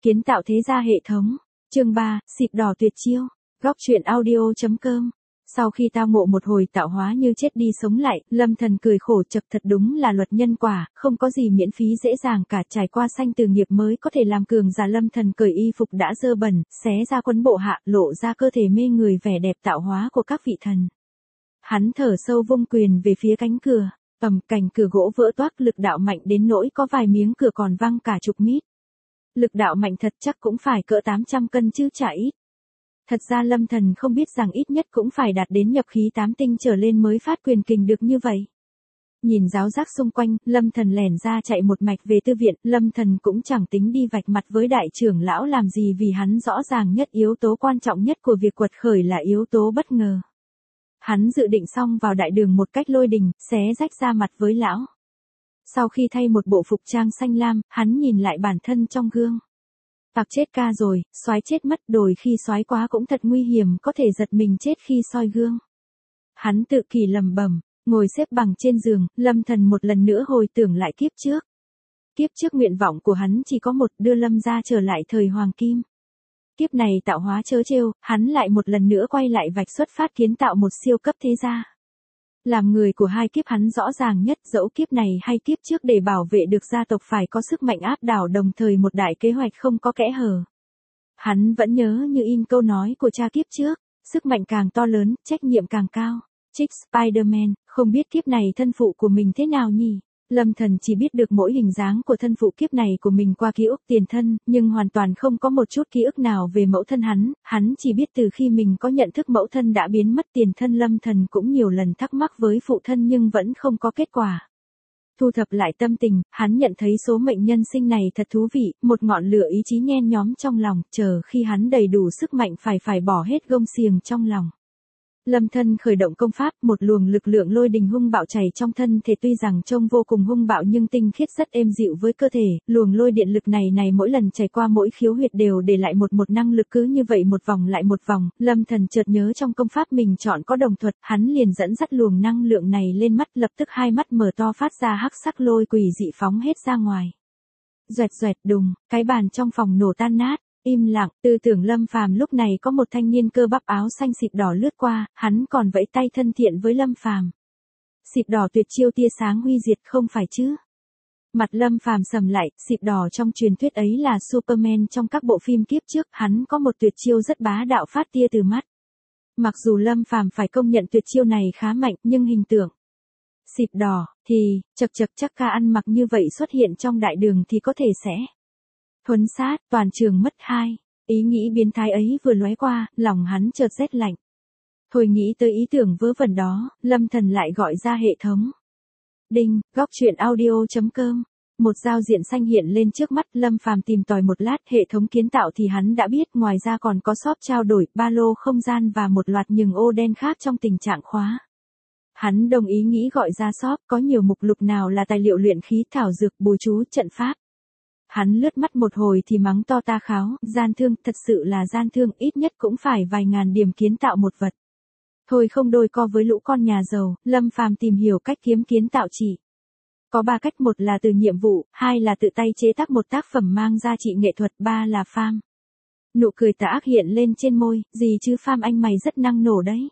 Kiến tạo thế gia hệ thống. Chương 3, xịt đỏ tuyệt chiêu. Góc truyện audio.com. Sau khi tao ngộ một hồi tạo hóa như chết đi sống lại, Lâm Thần cười khổ chật, thật đúng là luật nhân quả, không có gì miễn phí dễ dàng cả, trải qua sanh từ nghiệp mới có thể làm cường giả. Lâm Thần cởi y phục đã dơ bẩn, xé ra quần bộ hạ, lộ ra cơ thể mê người vẻ đẹp tạo hóa của các vị thần. Hắn thở sâu vung quyền về phía cánh cửa, cành cửa gỗ vỡ toác, lực đạo mạnh đến nỗi có vài miếng cửa còn văng cả chục mít. Lực đạo mạnh thật, chắc cũng phải cỡ 800 cân chứ chả ít. Thật ra Lâm Thần không biết rằng ít nhất cũng phải đạt đến nhập khí 8 tinh trở lên mới phát quyền kình được như vậy. Nhìn giáo giác xung quanh, Lâm Thần lẻn ra chạy một mạch về tư viện. Lâm Thần cũng chẳng tính đi vạch mặt với đại trưởng lão làm gì, vì hắn rõ ràng nhất yếu tố quan trọng nhất của việc quật khởi là yếu tố bất ngờ. Hắn dự định xong vào đại đường một cách lôi đình, xé rách ra mặt với lão. Sau khi thay một bộ phục trang xanh lam, hắn nhìn lại bản thân trong gương. Tặc chết ca rồi, soái chết mất, đôi khi soái quá cũng thật nguy hiểm, có thể giật mình chết khi soi gương. Hắn tự kỷ lẩm bẩm, ngồi xếp bằng trên giường, Lâm Thần một lần nữa hồi tưởng lại kiếp trước. Kiếp trước nguyện vọng của hắn chỉ có một, đưa Lâm gia trở lại thời hoàng kim. Kiếp này tạo hóa trớ trêu, hắn lại một lần nữa quay lại vạch xuất phát kiến tạo một siêu cấp thế gia. Làm người của hai kiếp hắn rõ ràng nhất, dẫu kiếp này hay kiếp trước, để bảo vệ được gia tộc phải có sức mạnh áp đảo, đồng thời một đại kế hoạch không có kẽ hở. Hắn vẫn nhớ như in câu nói của cha kiếp trước, sức mạnh càng to lớn, trách nhiệm càng cao. Trích Spider-Man, không biết kiếp này thân phụ của mình thế nào nhỉ? Lâm Thần chỉ biết được mỗi hình dáng của thân phụ kiếp này của mình qua ký ức tiền thân, nhưng hoàn toàn không có một chút ký ức nào về mẫu thân hắn chỉ biết từ khi mình có nhận thức mẫu thân đã biến mất tiền thân. Lâm Thần cũng nhiều lần thắc mắc với phụ thân nhưng vẫn không có kết quả. Thu thập lại tâm tình, hắn nhận thấy số mệnh nhân sinh này thật thú vị, một ngọn lửa ý chí nhen nhóm trong lòng, chờ khi hắn đầy đủ sức mạnh phải bỏ hết gông xiềng trong lòng. Lâm Thân khởi động công pháp, một luồng lực lượng lôi đình hung bạo chảy trong thân thể, tuy rằng trông vô cùng hung bạo nhưng tinh khiết, rất êm dịu với cơ thể. Luồng lôi điện lực này mỗi lần chảy qua mỗi khiếu huyệt đều để lại một năng lực, cứ như vậy một vòng lại một vòng. Lâm Thần chợt nhớ trong công pháp mình chọn có đồng thuật, hắn liền dẫn dắt luồng năng lượng này lên mắt, lập tức hai mắt mở to phát ra hắc sắc lôi quỷ dị phóng hết ra ngoài. Doẹt doẹt đùng, cái bàn trong phòng nổ tan nát. Im lặng, tư tưởng Lâm Phàm lúc này có một thanh niên cơ bắp áo xanh xịt đỏ lướt qua, hắn còn vẫy tay thân thiện với Lâm Phàm. Xịt đỏ tuyệt chiêu tia sáng huy diệt, không phải chứ? Mặt Lâm Phàm sầm lại, xịt đỏ trong truyền thuyết ấy là Superman trong các bộ phim kiếp trước, hắn có một tuyệt chiêu rất bá đạo phát tia từ mắt. Mặc dù Lâm Phàm phải công nhận tuyệt chiêu này khá mạnh, nhưng hình tượng xịt đỏ thì chắc ca ăn mặc như vậy xuất hiện trong đại đường thì có thể sẽ thuấn sát, toàn trường mất hai. Ý nghĩ biến thái ấy vừa lóe qua, lòng hắn chợt rét lạnh. Thôi nghĩ tới ý tưởng vớ vẩn đó, Lâm Thần lại gọi ra hệ thống. Đinh, góc truyện audio.com. Một giao diện xanh hiện lên trước mắt. Lâm Phàm tìm tòi một lát, hệ thống kiến tạo thì hắn đã biết, ngoài ra còn có shop trao đổi, ba lô không gian và một loạt nhừng ô đen khác trong tình trạng khóa. Hắn đồng ý nghĩ gọi ra shop, có nhiều mục lục nào là tài liệu luyện khí, thảo dược, bùa chú, trận pháp. Hắn lướt mắt một hồi thì mắng to ta kháo, gian thương, thật sự là gian thương, ít nhất cũng phải vài ngàn điểm kiến tạo một vật. Thôi không đôi co với lũ con nhà giàu, Lâm Phàm tìm hiểu cách kiếm kiến tạo chỉ. Có 3 cách, một là từ nhiệm vụ, 2 là tự tay chế tác một tác phẩm mang giá trị nghệ thuật, 3 là farm. Nụ cười tà ác hiện lên trên môi, gì chứ farm, anh mày rất năng nổ đấy.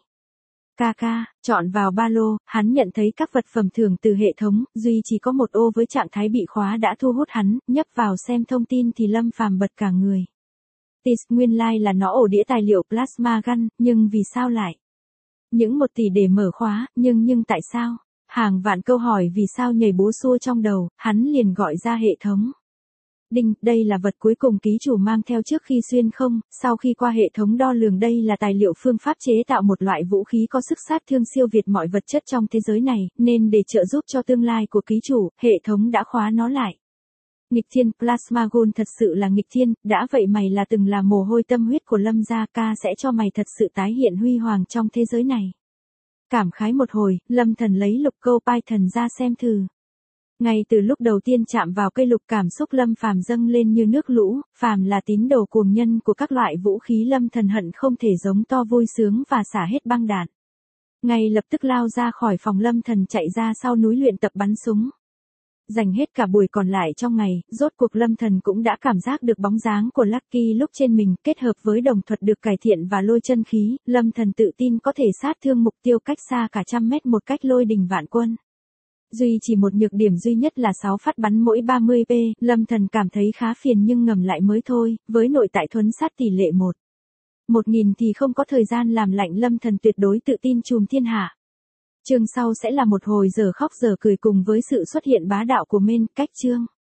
Ca, chọn vào ba lô, hắn nhận thấy các vật phẩm thưởng từ hệ thống, duy chỉ có một ô với trạng thái bị khóa đã thu hút hắn, nhấp vào xem thông tin thì Lâm Phàm bật cả người. Tis, nguyên lai là nó ổ đĩa tài liệu plasma gun, nhưng vì sao lại? Những 1 tỷ để mở khóa, nhưng tại sao? Hàng vạn câu hỏi vì sao nhảy búa xua trong đầu, hắn liền gọi ra hệ thống. Đinh, đây là vật cuối cùng ký chủ mang theo trước khi xuyên không, sau khi qua hệ thống đo lường đây là tài liệu phương pháp chế tạo một loại vũ khí có sức sát thương siêu việt mọi vật chất trong thế giới này, nên để trợ giúp cho tương lai của ký chủ, hệ thống đã khóa nó lại. Nghịch thiên, Plasma Gun thật sự là nghịch thiên, đã vậy mày là từng là mồ hôi tâm huyết của Lâm gia, ca sẽ cho mày thật sự tái hiện huy hoàng trong thế giới này. Cảm khái một hồi, Lâm Thần lấy lục câu Python ra xem thử. Ngay từ lúc đầu tiên chạm vào cây lục, cảm xúc Lâm Phàm dâng lên như nước lũ, phàm là tín đồ cuồng nhân của các loại vũ khí Lâm Thần hận không thể giống to vui sướng và xả hết băng đạn. Ngay lập tức lao ra khỏi phòng, Lâm Thần chạy ra sau núi luyện tập bắn súng. Dành hết cả buổi còn lại trong ngày, rốt cuộc Lâm Thần cũng đã cảm giác được bóng dáng của Lucky lúc trên mình, kết hợp với đồng thuật được cải thiện và lôi chân khí, Lâm Thần tự tin có thể sát thương mục tiêu cách xa cả trăm mét một cách lôi đình vạn quân. Duy chỉ một nhược điểm duy nhất là 6 phát bắn mỗi 30p, Lâm Thần cảm thấy khá phiền nhưng ngầm lại mới thôi, với nội tại thuấn sát tỷ lệ 1:1000 thì không có thời gian làm lạnh, Lâm Thần tuyệt đối tự tin trùm thiên hạ. Chương sau sẽ là một hồi giờ khóc giờ cười cùng với sự xuất hiện bá đạo của main cách chương.